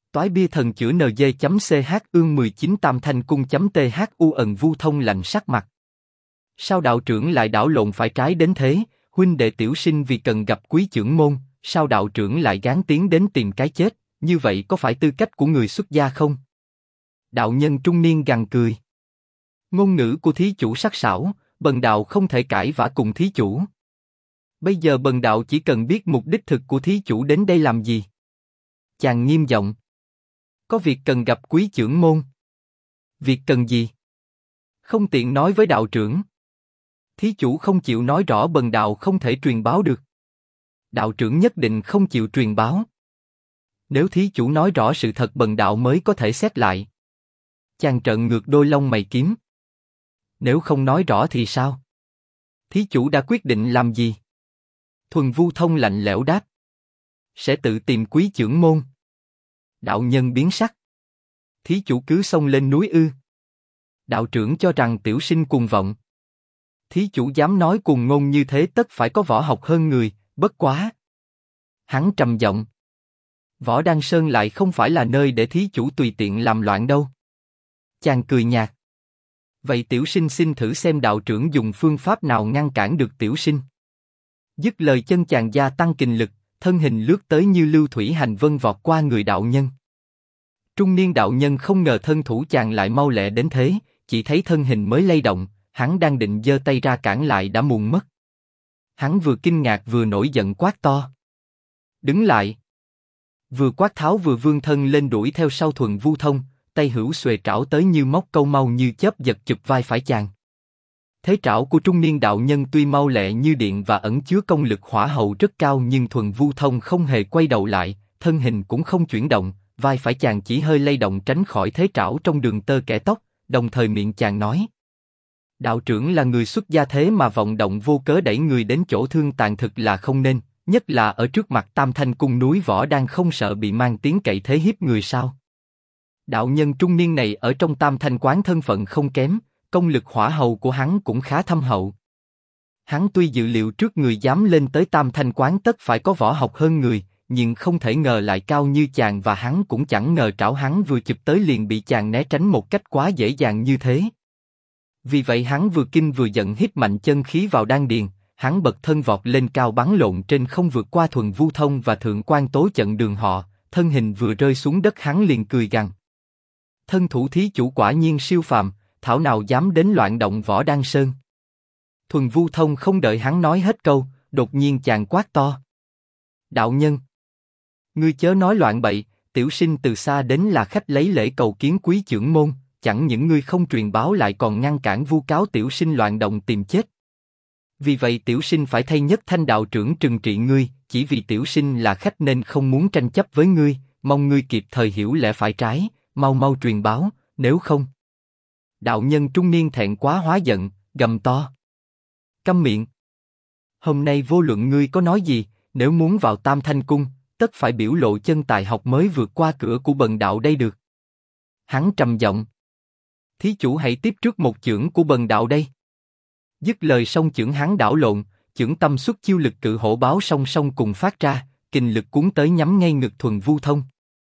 Toái bia thần chữa NG.ch ương 19 tam thanh cung.thu ẩn vu thông lạnh sắc mặt. Sao đạo trưởng lại đảo lộn phải trái đến thế, huynh đệ tiểu sinh vì cần gặp quý trưởng môn, sao đạo trưởng lại gán tiến đến tìm cái chết, như vậy có phải tư cách của người xuất gia không? Đạo nhân trung niên gằn cười. Ngôn ngữ của thí chủ sắc sảo, bần đạo không thể cãi vã cùng thí chủ. Bây giờ bần đạo chỉ cần biết mục đích thực của thí chủ đến đây làm gì. Chàng nghiêm giọng. Có việc cần gặp quý trưởng môn. Việc cần gì? Không tiện nói với đạo trưởng. Thí chủ không chịu nói rõ bần đạo không thể truyền báo được. Đạo trưởng nhất định không chịu truyền báo. Nếu thí chủ nói rõ sự thật bần đạo mới có thể xét lại. Chàng trợn ngược đôi lông mày kiếm. Nếu không nói rõ thì sao? Thí chủ đã quyết định làm gì? Thuần Vu Thông lạnh lẽo đáp. Sẽ tự tìm quý trưởng môn. Đạo nhân biến sắc. Thí chủ cứ xông lên núi ư? Đạo trưởng cho rằng tiểu sinh cuồng vọng. Thí chủ dám nói cuồng ngôn như thế tất phải có võ học hơn người, bất quá. Hắn trầm giọng. Võ Đăng Sơn lại không phải là nơi để thí chủ tùy tiện làm loạn đâu. Chàng cười nhạt. Vậy tiểu sinh xin thử xem đạo trưởng dùng phương pháp nào ngăn cản được tiểu sinh. Dứt lời chân chàng gia tăng kình lực, thân hình lướt tới như lưu thủy hành vân vọt qua người đạo nhân. Trung niên đạo nhân không ngờ thân thủ chàng lại mau lẹ đến thế, chỉ thấy thân hình mới lay động, hắn đang định giơ tay ra cản lại đã muộn mất. Hắn vừa kinh ngạc vừa nổi giận quát to. Đứng lại! Vừa quát tháo vừa vươn thân lên đuổi theo sau Thuần Vu Thông, tay hữu xuề trảo tới như móc câu mau như chớp giật chụp vai phải chàng. Thế trảo của trung niên đạo nhân tuy mau lẹ như điện và ẩn chứa công lực hỏa hậu rất cao nhưng Thuần Vu Thông không hề quay đầu lại, thân hình cũng không chuyển động, vai phải chàng chỉ hơi lay động tránh khỏi thế trảo trong đường tơ kẻ tóc, đồng thời miệng chàng nói. Đạo trưởng là người xuất gia thế mà vọng động vô cớ đẩy người đến chỗ thương tàn thực là không nên, nhất là ở trước mặt Tam Thanh cung núi Võ Đăng không sợ bị mang tiếng cậy thế hiếp người sao? Đạo nhân trung niên này ở trong Tam Thanh quán thân phận không kém, công lực hỏa hầu của hắn cũng khá thâm hậu. Hắn tuy dự liệu trước người dám lên tới Tam Thanh quán tất phải có võ học hơn người, nhưng không thể ngờ lại cao như chàng và hắn cũng chẳng ngờ trảo hắn vừa chụp tới liền bị chàng né tránh một cách quá dễ dàng như thế. Vì vậy hắn vừa kinh vừa giận hít mạnh chân khí vào đan điền, hắn bật thân vọt lên cao bắn lộn trên không vượt qua Thuần Vu Thông và Thượng Quan Tố Chận đường họ, thân hình vừa rơi xuống đất hắn liền cười gằn. Thân thủ thí chủ quả nhiên siêu phàm, thảo nào dám đến loạn động Võ Đăng Sơn. Thuần Vu Thông không đợi hắn nói hết câu, đột nhiên chàng quát to. Đạo nhân! Ngươi chớ nói loạn bậy, tiểu sinh từ xa đến là khách lấy lễ cầu kiến quý trưởng môn, chẳng những ngươi không truyền báo lại còn ngăn cản vu cáo tiểu sinh loạn động tìm chết. Vì vậy tiểu sinh phải thay Nhất Thanh đạo trưởng trừng trị ngươi, chỉ vì tiểu sinh là khách nên không muốn tranh chấp với ngươi, mong ngươi kịp thời hiểu lẽ phải trái, mau mau truyền báo, nếu không. Đạo nhân trung niên thẹn quá hóa giận, gầm to. Câm miệng! Hôm nay vô luận ngươi có nói gì, nếu muốn vào Tam Thanh cung, tất phải biểu lộ chân tài học mới vượt qua cửa của bần đạo đây được. Hắn trầm giọng. Thí chủ hãy tiếp trước một chưởng của bần đạo đây. Dứt lời song chưởng hắn đảo lộn, chưởng tâm xuất chiêu lực cự hổ báo song song cùng phát ra, kình lực cuốn tới nhắm ngay ngực Thuần Vu Thông.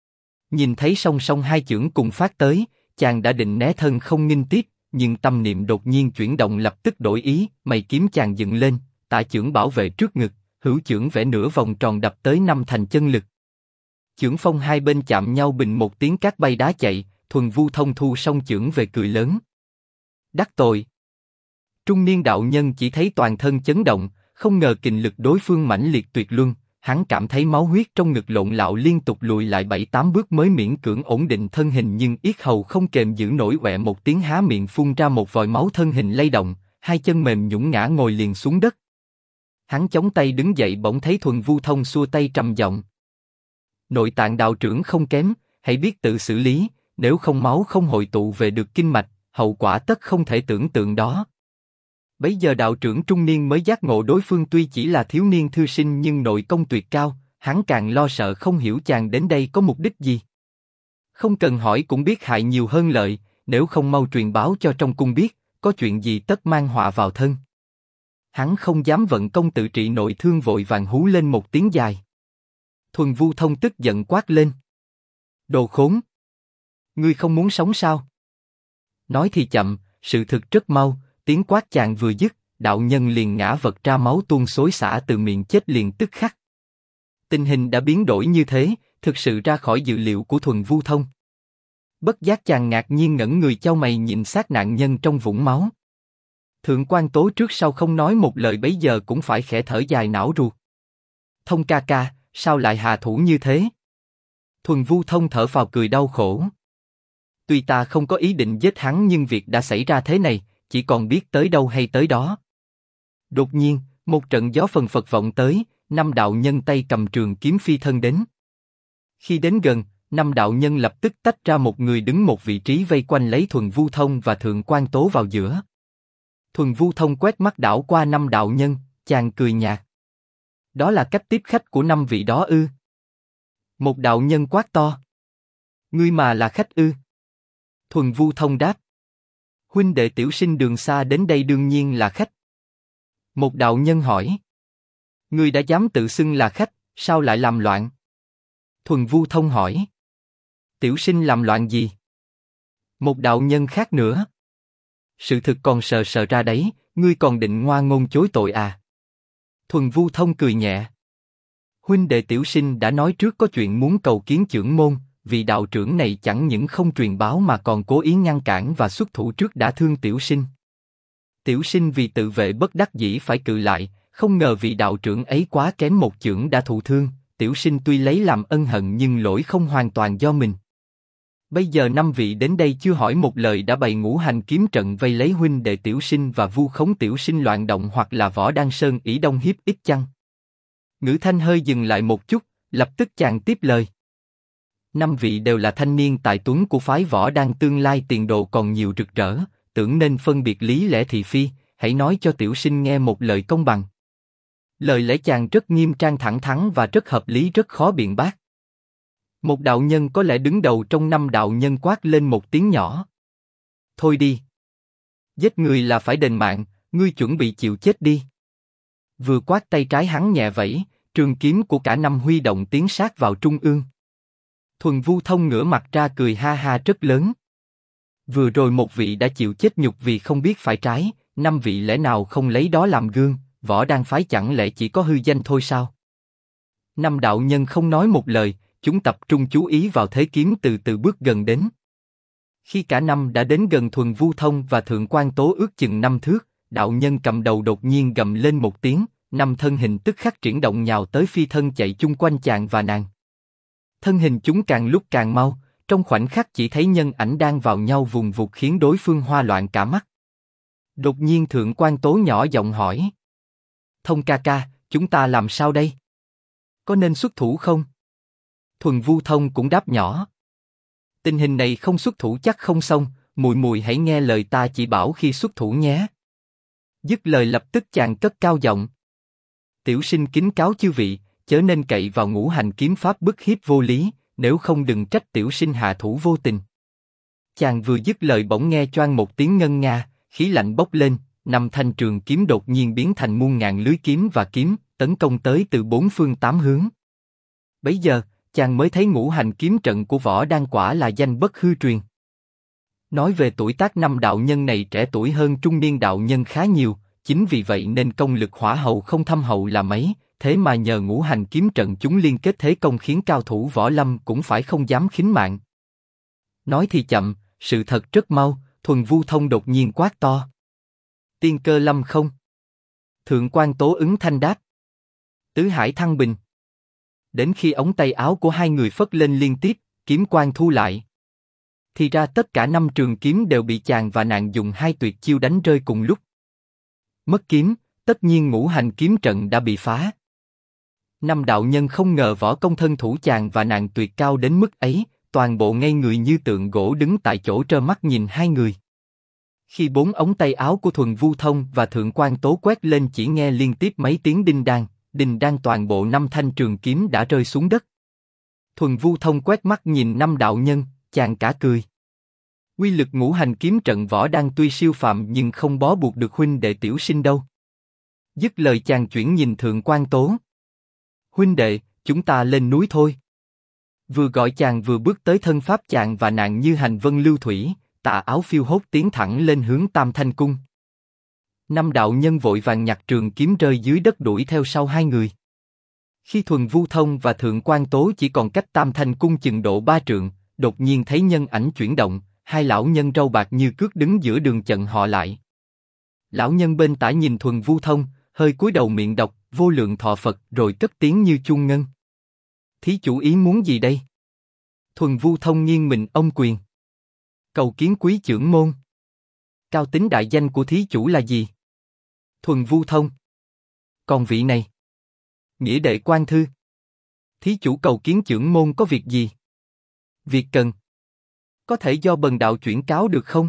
Nhìn thấy song song hai chưởng cùng phát tới, chàng đã định né thân không nghênh tiếp, nhưng tâm niệm đột nhiên chuyển động lập tức đổi ý, mày kiếm chàng dựng lên, tạ chưởng bảo vệ trước ngực, hữu chưởng vẽ nửa vòng tròn đập tới năm thành chân lực. Chưởng phong hai bên chạm nhau bình một tiếng cát bay đá chạy, Thuần Vu Thông thu song chưởng về cười lớn. Đắc tội! Trung niên đạo nhân chỉ thấy toàn thân chấn động, không ngờ kình lực đối phương mãnh liệt tuyệt luân, hắn cảm thấy máu huyết trong ngực lộn lạo liên tục lùi lại 7-8 bước mới miễn cưỡng ổn định thân hình nhưng yết hầu không kềm giữ nổi ọe một tiếng há miệng phun ra một vòi máu thân hình lay động, hai chân mềm nhũn ngã ngồi liền xuống đất. Hắn chống tay đứng dậy bỗng thấy Thuần Vu Thông xua tay trầm giọng. Nội tạng đạo trưởng không kém, hãy biết tự xử lý, nếu không máu không hội tụ về được kinh mạch, hậu quả tất không thể tưởng tượng đó. Bấy giờ đạo trưởng trung niên mới giác ngộ đối phương tuy chỉ là thiếu niên thư sinh nhưng nội công tuyệt cao, hắn càng lo sợ không hiểu chàng đến đây có mục đích gì. Không cần hỏi cũng biết hại nhiều hơn lợi, nếu không mau truyền báo cho trong cung biết, có chuyện gì tất mang họa vào thân. Hắn không dám vận công tự trị nội thương vội vàng hú lên một tiếng dài. Thuần Vu Thông tức giận quát lên. Đồ khốn! Ngươi không muốn sống sao? Nói thì chậm, sự thực rất mau, tiếng quát chàng vừa dứt, đạo nhân liền ngã vật ra máu tuôn xối xả từ miệng chết liền tức khắc. Tình hình đã biến đổi như thế, thực sự ra khỏi dự liệu của Thuần Vu Thông. Bất giác chàng ngạc nhiên ngẩng người chau mày nhìn xác nạn nhân trong vũng máu. Thượng quan Tố trước sau không nói một lời bấy giờ cũng phải khẽ thở dài não ruột. Thông ca ca, sao lại hạ thủ như thế? Thuần Vu Thông thở phào cười đau khổ. Tuy ta không có ý định giết hắn nhưng việc đã xảy ra thế này, chỉ còn biết tới đâu hay tới đó. Đột nhiên, một trận gió phần phật vọng tới, 5 đạo nhân tay cầm trường kiếm phi thân đến. Khi đến gần, 5 đạo nhân lập tức tách ra một người đứng một vị trí vây quanh lấy Thuần Vu Thông và Thượng quan Tố vào giữa. Thuần Vu Thông quét mắt đảo qua 5 đạo nhân, chàng cười nhạt. Đó là cách tiếp khách của 5 vị đó ư? Một đạo nhân quát to. Ngươi mà là khách ư? Thuần Vu Thông đáp. Huynh đệ tiểu sinh đường xa đến đây đương nhiên là khách. Một đạo nhân hỏi. Ngươi đã dám tự xưng là khách, sao lại làm loạn? Thuần Vu Thông hỏi. Tiểu sinh làm loạn gì? Một đạo nhân khác nữa. Sự thực còn sờ sờ ra đấy, ngươi còn định ngoa ngôn chối tội à? Thuần Vu Thông cười nhẹ. Huynh đệ tiểu sinh đã nói trước có chuyện muốn cầu kiến chưởng môn, vị đạo trưởng này chẳng những không truyền báo mà còn cố ý ngăn cản và xuất thủ trước đã thương tiểu sinh. Tiểu sinh vì tự vệ bất đắc dĩ phải cự lại, không ngờ vị đạo trưởng ấy quá kém một chưởng đã thụ thương, tiểu sinh tuy lấy làm ân hận nhưng lỗi không hoàn toàn do mình. Bây giờ 5 vị đến đây chưa hỏi một lời đã bày ngũ hành kiếm trận vây lấy huynh đệ tiểu sinh và vu khống tiểu sinh loạn động hoặc là Võ Đăng Sơn ỷ đông hiếp ít chăng? Ngữ Thanh hơi dừng lại một chút, lập tức chàng tiếp lời. 5 vị đều là thanh niên tài tuấn của phái Võ Đăng, tương lai tiền đồ còn nhiều rực rỡ, tưởng nên phân biệt lý lẽ thị phi, hãy nói cho tiểu sinh nghe một lời công bằng. Lời lẽ chàng rất nghiêm trang thẳng thắn và rất hợp lý, rất khó biện bác. Một đạo nhân có lẽ đứng đầu trong 5 đạo nhân quát lên một tiếng nhỏ. Thôi đi. Giết người là phải đền mạng, ngươi chuẩn bị chịu chết đi. Vừa quát tay trái hắn nhẹ vẫy, trường kiếm của cả 5 huy động tiến sát vào trung ương. Thuần Vu Thông ngửa mặt ra cười ha ha rất lớn. Vừa rồi một vị đã chịu chết nhục vì không biết phải trái, 5 vị lẽ nào không lấy đó làm gương, Võ Đăng phái chẳng lẽ chỉ có hư danh thôi sao? 5 đạo nhân không nói một lời, chúng tập trung chú ý vào thế kiếm từ từ bước gần đến. Khi cả 5 đã đến gần Thuần Vu Thông và Thượng quan Tố ước chừng 5 thước, đạo nhân cầm đầu đột nhiên gầm lên một tiếng, 5 thân hình tức khắc triển động nhào tới phi thân chạy chung quanh chàng và nàng. Thân hình chúng càng lúc càng mau, trong khoảnh khắc chỉ thấy nhân ảnh đang vào nhau vùng vụt khiến đối phương hoa loạn cả mắt. Đột nhiên Thượng quan Tố nhỏ giọng hỏi. Thông ca ca, chúng ta làm sao đây? Có nên xuất thủ không? Thuần Vu Thông cũng đáp nhỏ. Tình hình này không xuất thủ chắc không xong, mùi mùi hãy nghe lời ta chỉ bảo khi xuất thủ nhé. Dứt lời lập tức chàng cất cao giọng. Tiểu sinh kính cáo chư vị, chớ nên cậy vào ngũ hành kiếm pháp bức hiếp vô lý, nếu không đừng trách tiểu sinh hạ thủ vô tình. Chàng vừa dứt lời bỗng nghe choang một tiếng ngân nga, khí lạnh bốc lên, 5 thanh trường kiếm đột nhiên biến thành muôn ngàn lưới kiếm và kiếm, tấn công tới từ 4 phương 8 hướng. Bấy giờ, chàng mới thấy ngũ hành kiếm trận của Võ Đăng quả là danh bất hư truyền. Nói về tuổi tác 5 đạo nhân này trẻ tuổi hơn trung niên đạo nhân khá nhiều, chính vì vậy nên công lực hỏa hầu không thâm hậu là mấy, thế mà nhờ ngũ hành kiếm trận chúng liên kết thế công khiến cao thủ võ lâm cũng phải không dám khinh mạng. Nói thì chậm, sự thật rất mau, Thuần Vu Thông đột nhiên quát to. Tiên cơ lâm không? Thượng quan Tố ứng thanh đáp. Tứ hải thăng bình. Đến khi ống tay áo của hai người phất lên liên tiếp, kiếm quang thu lại. Thì ra tất cả 5 trường kiếm đều bị chàng và nàng dùng 2 tuyệt chiêu đánh rơi cùng lúc. Mất kiếm, tất nhiên ngũ hành kiếm trận đã bị phá. 5 đạo nhân không ngờ võ công thân thủ chàng và nàng tuyệt cao đến mức ấy, toàn bộ ngây người như tượng gỗ đứng tại chỗ trơ mắt nhìn hai người. Khi 4 ống tay áo của Thuần Vu Thông và Thượng quan Tố quét lên chỉ nghe liên tiếp mấy tiếng đinh đan toàn bộ 5 thanh trường kiếm đã rơi xuống đất. Thuần Vu Thông quét mắt nhìn 5 đạo nhân, chàng cả cười. Quy lực ngũ hành kiếm trận Võ Đăng tuy siêu phàm nhưng không bó buộc được huynh đệ tiểu sinh đâu. Dứt lời chàng chuyển nhìn Thượng quan Tố. Huynh đệ, chúng ta lên núi thôi. Vừa gọi chàng vừa bước tới thân pháp chàng và nàng như hành vân lưu thủy, tà áo phiêu hốt tiến thẳng lên hướng Tam Thanh Cung. Năm đạo nhân vội vàng nhặt trường kiếm rơi dưới đất đuổi theo sau hai người. Khi Thuần Vu Thông và Thượng Quan Tố chỉ còn cách Tam Thanh Cung chừng độ 3 trượng, đột nhiên thấy nhân ảnh chuyển động, hai lão nhân râu bạc như cước đứng giữa đường chặn họ lại. Lão nhân bên tả nhìn Thuần Vu Thông, hơi cúi đầu miệng đọc vô lượng thọ Phật rồi cất tiếng như chuông ngân. Thí chủ ý muốn gì đây? Thuần Vu Thông nghiêng mình ông quyền. Cầu kiến quý trưởng môn. Cao tính đại danh của thí chủ là gì? Thuần Vu Thông. Còn vị này? Nghĩa đệ Quan Thư. Thí chủ cầu kiến trưởng môn có việc gì? Việc cần. Có thể do bần đạo chuyển cáo được không?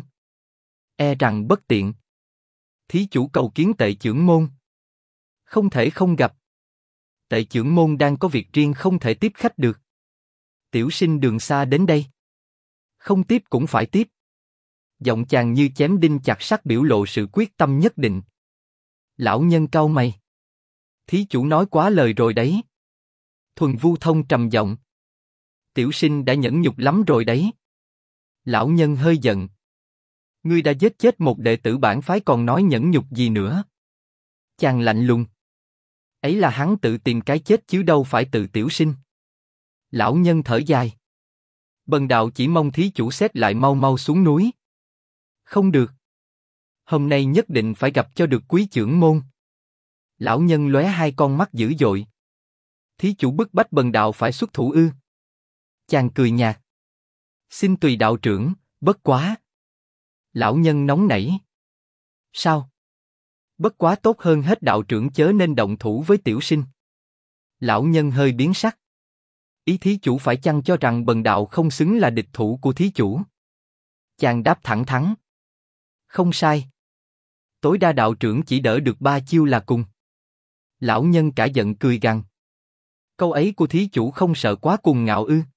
E rằng bất tiện. Thí chủ cầu kiến Tệ trưởng môn. Không thể không gặp. Tệ trưởng môn đang có việc riêng không thể tiếp khách được. Tiểu sinh đường xa đến đây. Không tiếp cũng phải tiếp. Giọng chàng như chém đinh chặt sắt biểu lộ sự quyết tâm nhất định. Lão nhân cau mày. Thí chủ nói quá lời rồi đấy. Thuần Vu Thông trầm giọng. Tiểu sinh đã nhẫn nhục lắm rồi đấy. Lão nhân hơi giận. Ngươi đã giết chết một đệ tử bản phái còn nói nhẫn nhục gì nữa? Chàng lạnh lùng. Ấy là hắn tự tìm cái chết chứ đâu phải tự tiểu sinh. Lão nhân thở dài. Bần đạo chỉ mong thí chủ xét lại mau mau xuống núi. Không được. Hôm nay nhất định phải gặp cho được quý trưởng môn. Lão nhân lóe hai con mắt dữ dội. Thí chủ bức bách bần đạo phải xuất thủ ư? Chàng cười nhạt. Xin tùy đạo trưởng, bất quá. Lão nhân nóng nảy. Sao? Bất quá tốt hơn hết đạo trưởng chớ nên động thủ với tiểu sinh. Lão nhân hơi biến sắc. Ý thí chủ phải chăng cho rằng bần đạo không xứng là địch thủ của thí chủ? Chàng đáp thẳng thắn. Không sai. Tối đa đạo trưởng chỉ đỡ được 3 chiêu là cùng. Lão nhân cả giận cười gằn. Câu ấy của thí chủ không sợ quá cuồng ngạo ư?